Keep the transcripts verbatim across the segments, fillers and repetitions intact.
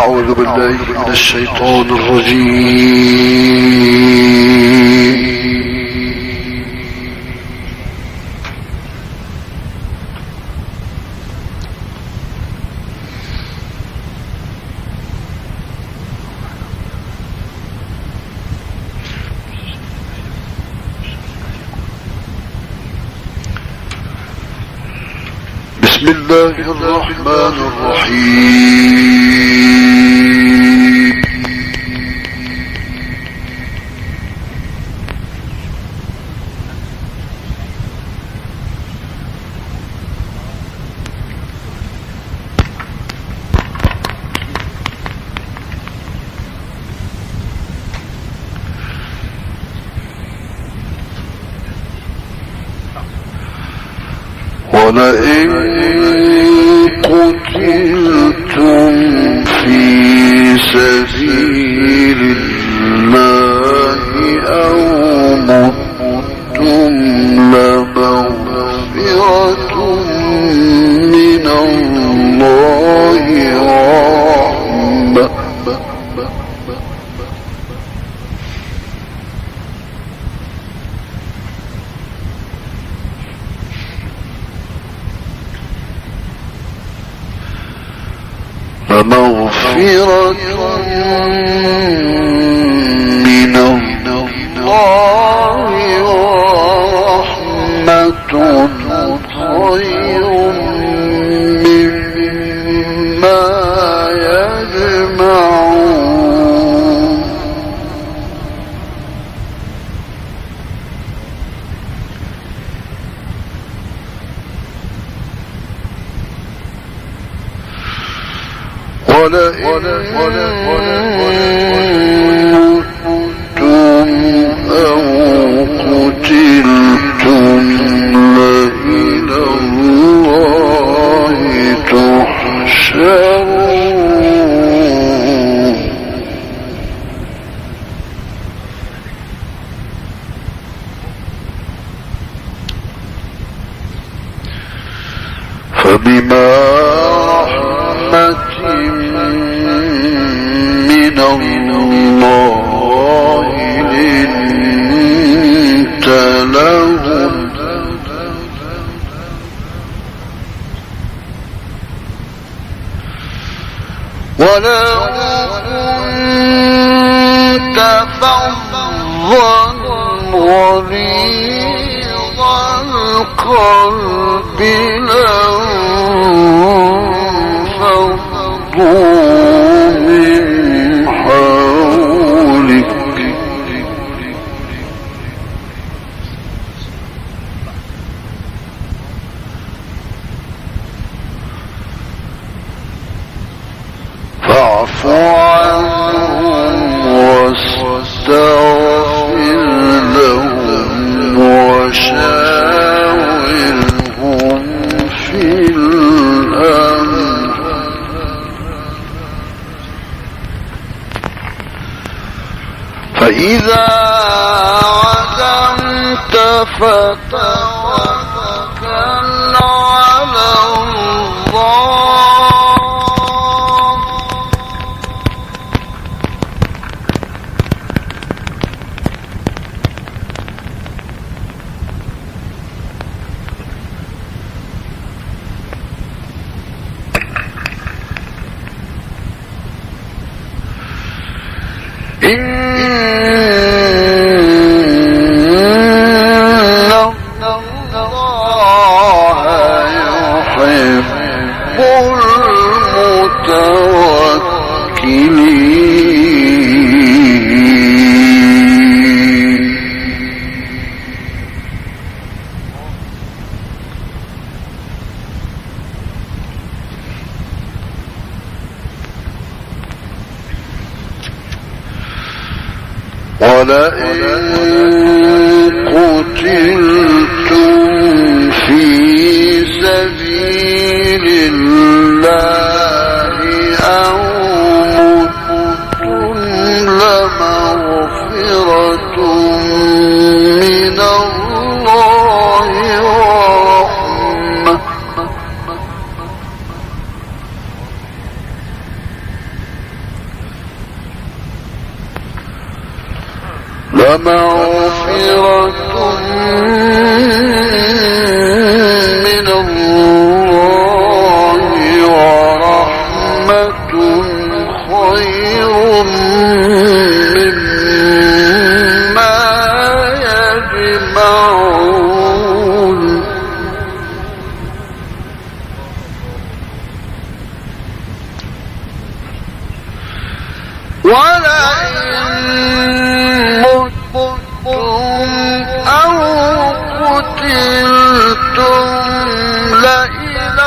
أعوذ بالله من الشيطان الرجيم. بسم الله الرحمن الرحيم. ولئن قتلتم في سبيل الله أو متم لمغفرة من الله ورحمة فمغفرة من الله ورحمة خير مما يجمعون. ولئن متم أو قتلتم لإلى الله تحشرون. فبما رحمة من الله لنت لهم ولو كنت فظا غليظ القلب لانفضوا من حولك فاعف عنهم واستغفر لهم وشاورهم في الأمر فإذا عزمت فتوكل على الله إن الله يحب المتوكلين. ولئن قتلتم في سبيل الله أو متم لمغفرة من الله ورحمة فمغفرة من الله ورحمة خير مما يجمعون ولئن متم أو قتلتم لإلى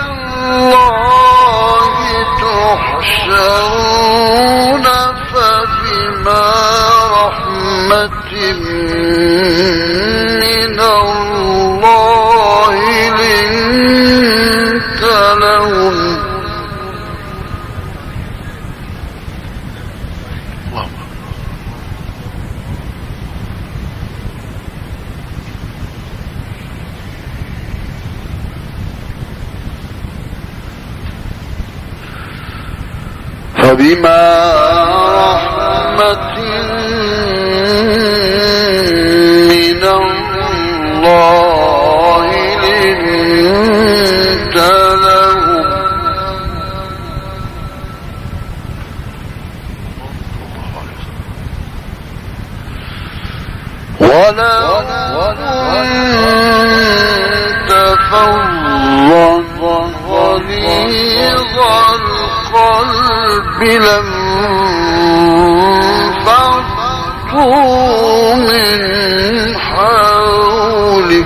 الله تحشرون فبما رحمة من الله لنت لهم فبما رحمة من الله لنت لهم ولو كنت فظا غليظ القلب لانفضوا من حولك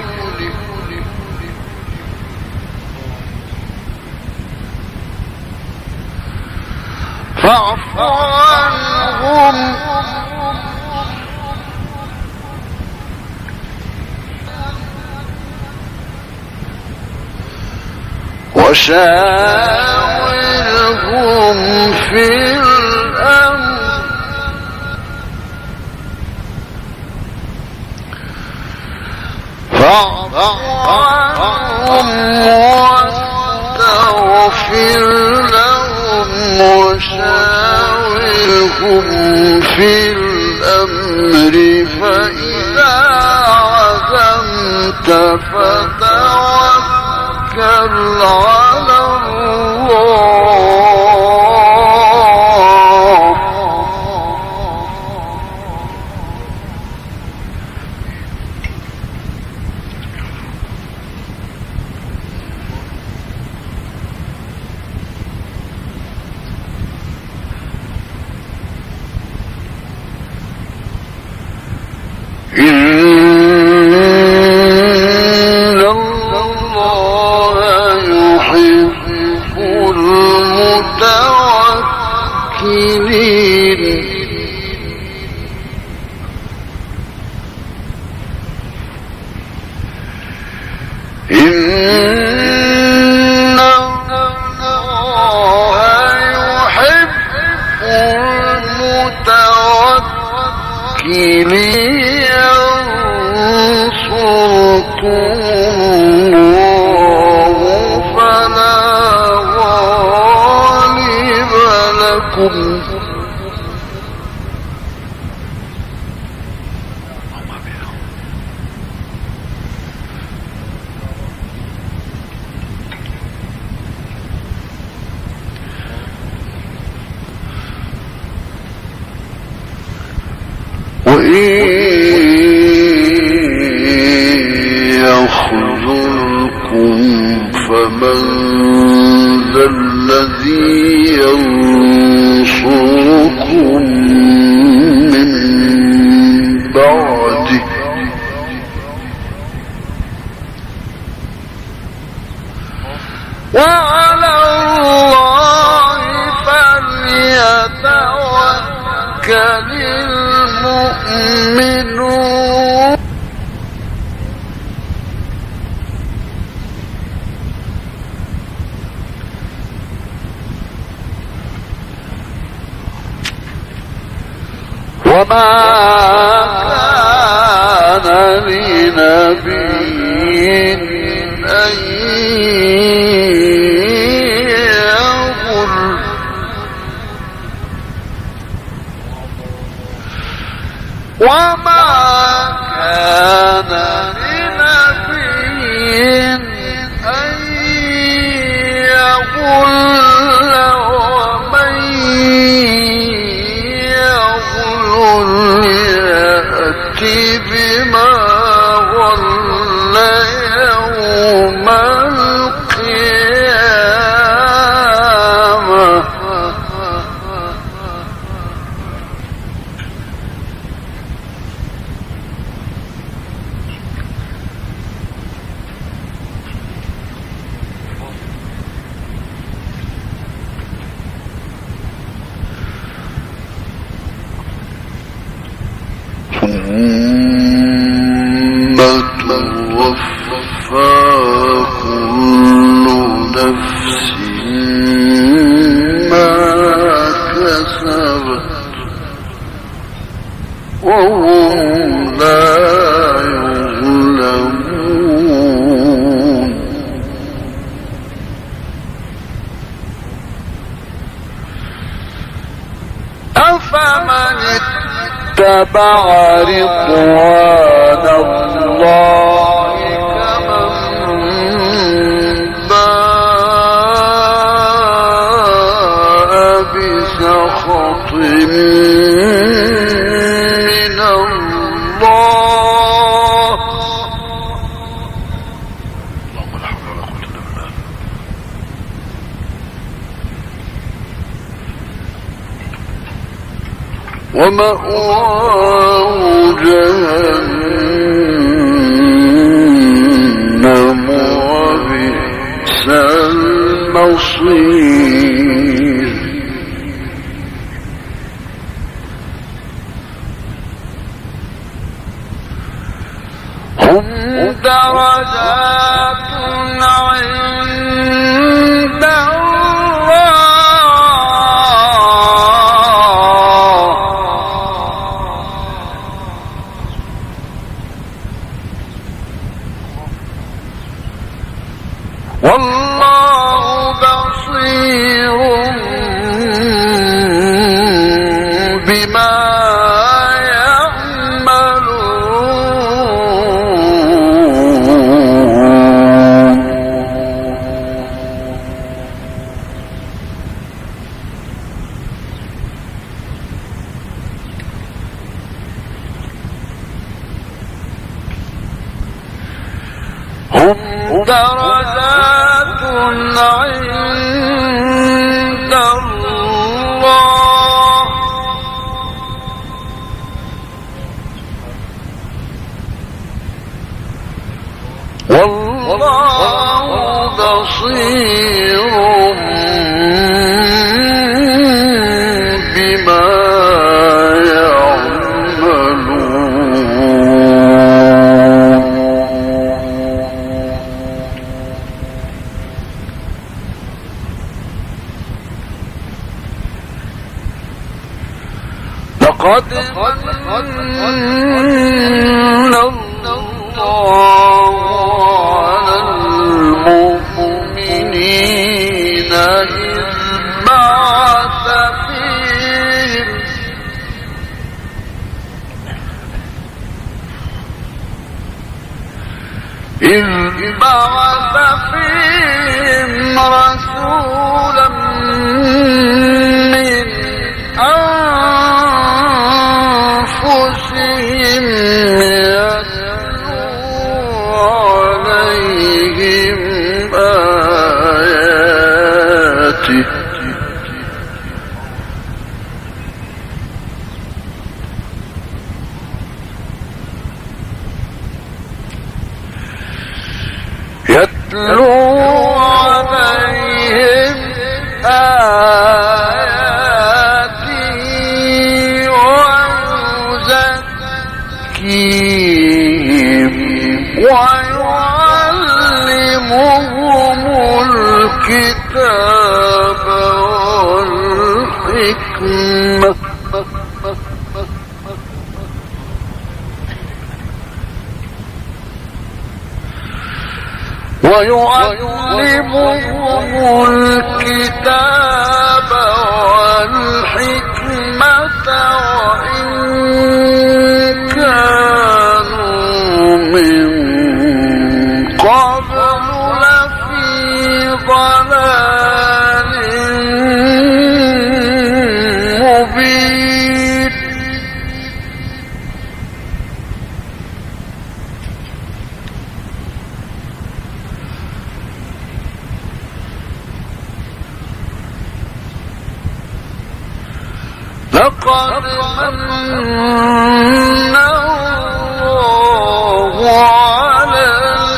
فاعف عنهم وشاورهم في الأمر فاعف عنهم واستغفر لهم وشاورهم في الأمر فإذا عزمت فتوكل على الله إن الله يحب المتوكلين إن الله يحب المتوكلين ينصركم الله فلا غالب لكم وإن يخذلكم فمن ذا الذي ينصركم من بعده وعلى الله فليتوكل المؤمنون وما كان لنبي أن يغل وما كان لنبي أن يغل ومن يغل يأتي بما غل يوم القيامة ثم توفى كل نفس ما كسبت وهم لا يظلمون أفمن اتبع رضوان الله كمن باء بسخط من الله اللهم لا حول ولا قوة إلا بالله ومأواه جهنم وبئس المصير هم درجات عند والله بصير بما يعملون هم درجات عند الله والله بصير بما لقد من الله على المؤمنين إذ بعث فيهم إذ بعث فيهم رسولا من أنفسهم يتلو عليهم آياته يتلو عليهم آياته ويزكيهم ويعلمهم الكتاب والحكمة ويعلمهم الكتاب والحكمة وإن لقد من الله على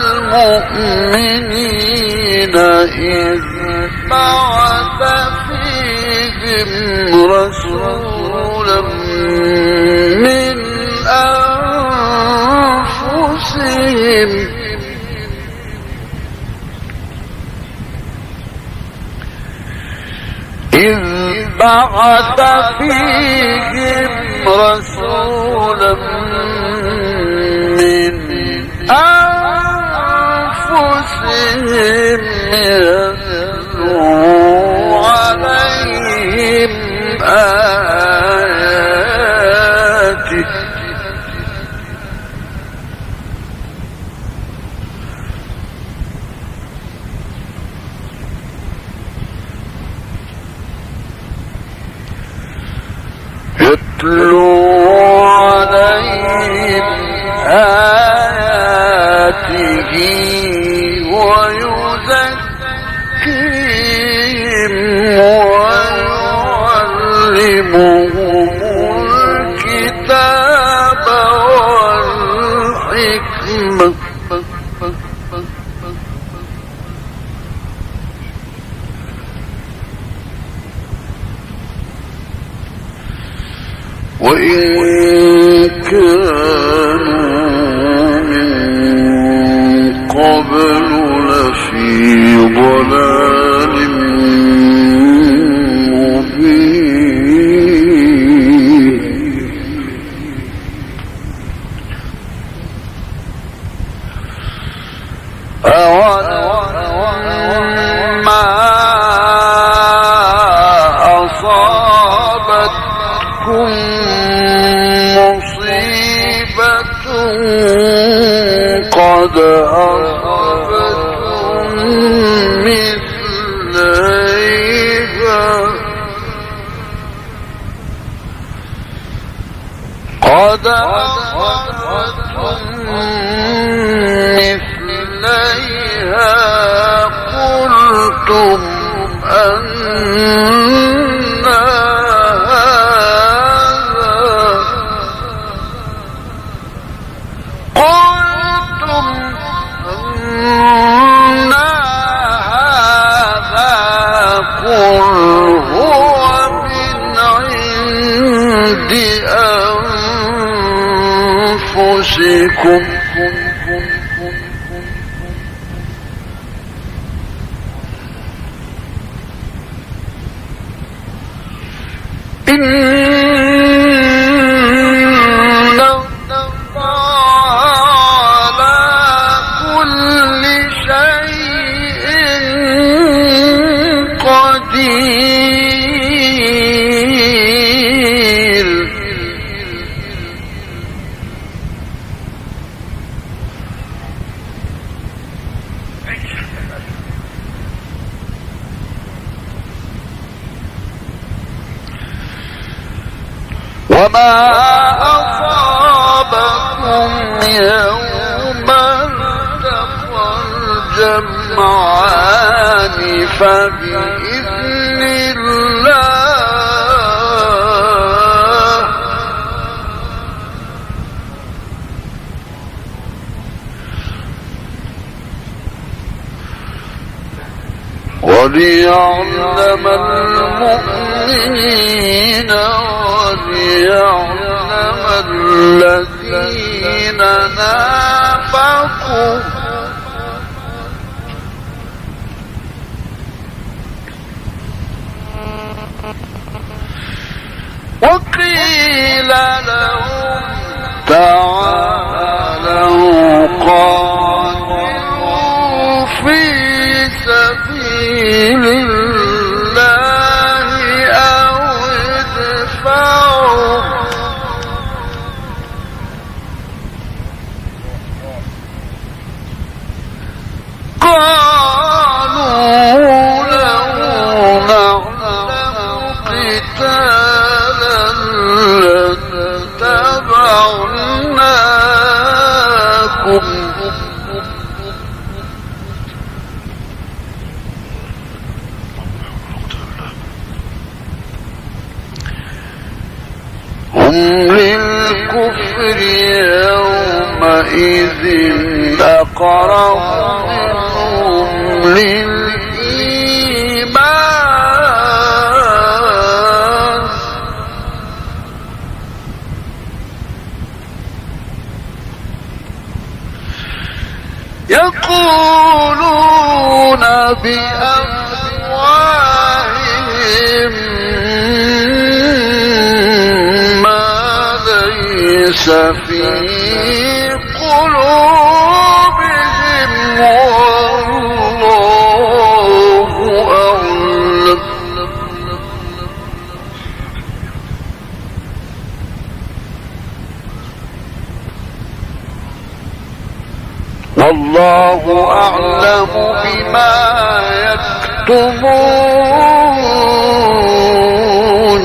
المؤمنين إذ بعث فيهم رسولا من أنفسهم إذ بعث فيهم رسولا من أنفسهم يتلو عليهم آياته يتلو عليهم آياته ويزكيهم ويعلمهم الكتاب والحكمة وإن كانوا من قبل لفي ضلال مبين أولما أصابتكم مصيبة قد أصبتم مثليها قد أصبتم مثليها قلتم أن أنفسكم إن الله على كل شيء قدير وما أصابكم يوم التقى الجمعان فبإذن الله وليعلم المؤمنين وليعلم الذين نافقوا وقيل لهم تعالوا قاتلوا في سبيل الله أو ادفعوا قالوا لو نعلم قتالا لاتبعنا هم للكفر يومئذ أقرب منهم للإيمان يقولون بأفواههم ليس في قلوبهم والله أعلم والله أعلم بما يكتمون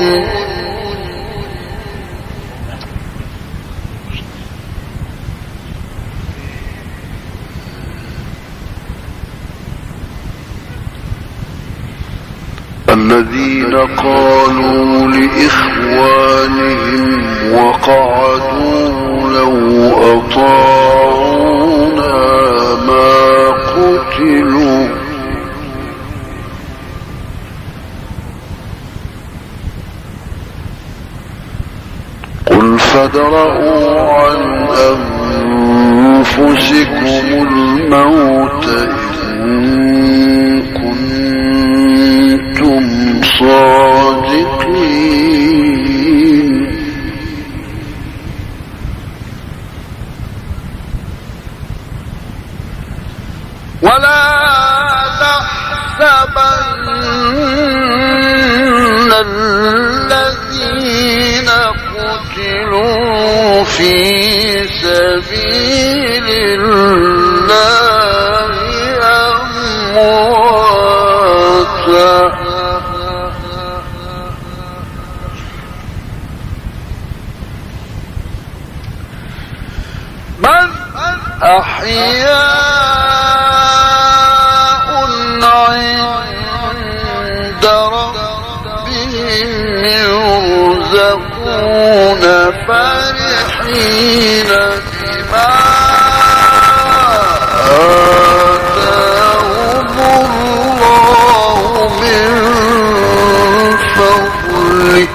الذين قالوا لإخوانهم وقعدوا لو أطاعونا ما قتلوا قل فادرءوا عن أنفسكم الموت إن كنتم صادقين ولا تحسبن الذين قتلوا في سبيل الله أمواتا بل أحياء عند ربهم يرزقون فرحين بما آتاهم الله من فضله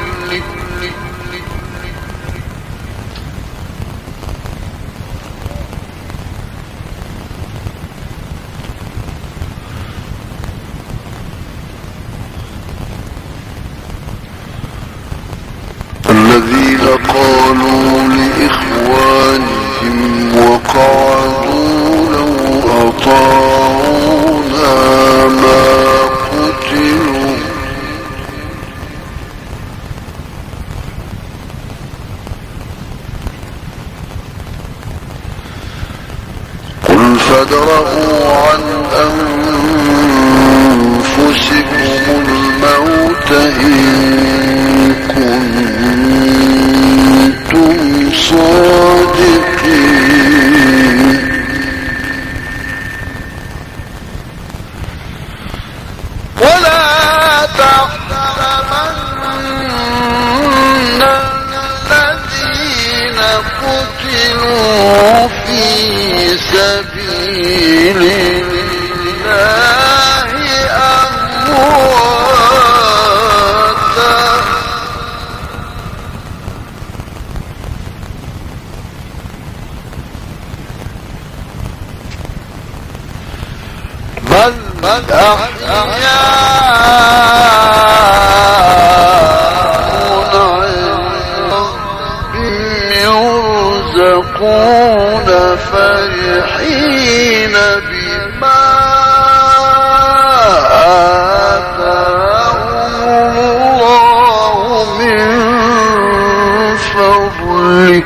الذين قالوا لإخوانهم وقعدوا لو أطاعونا ما قتلوا قل فادرءوا عن أنفسكم الموت إن كنتم صادقين ولا تحسبن الذين قتلوا في سبيل الله أمواتا بل أحياء يرزقون فرحين بما آتاهم الله من فضله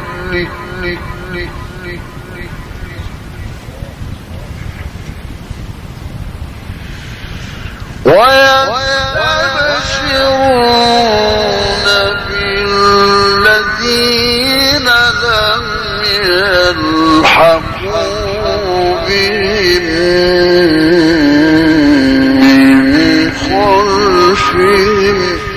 ويستبشرون بالذين لم يلحقوا بهم من خلفهم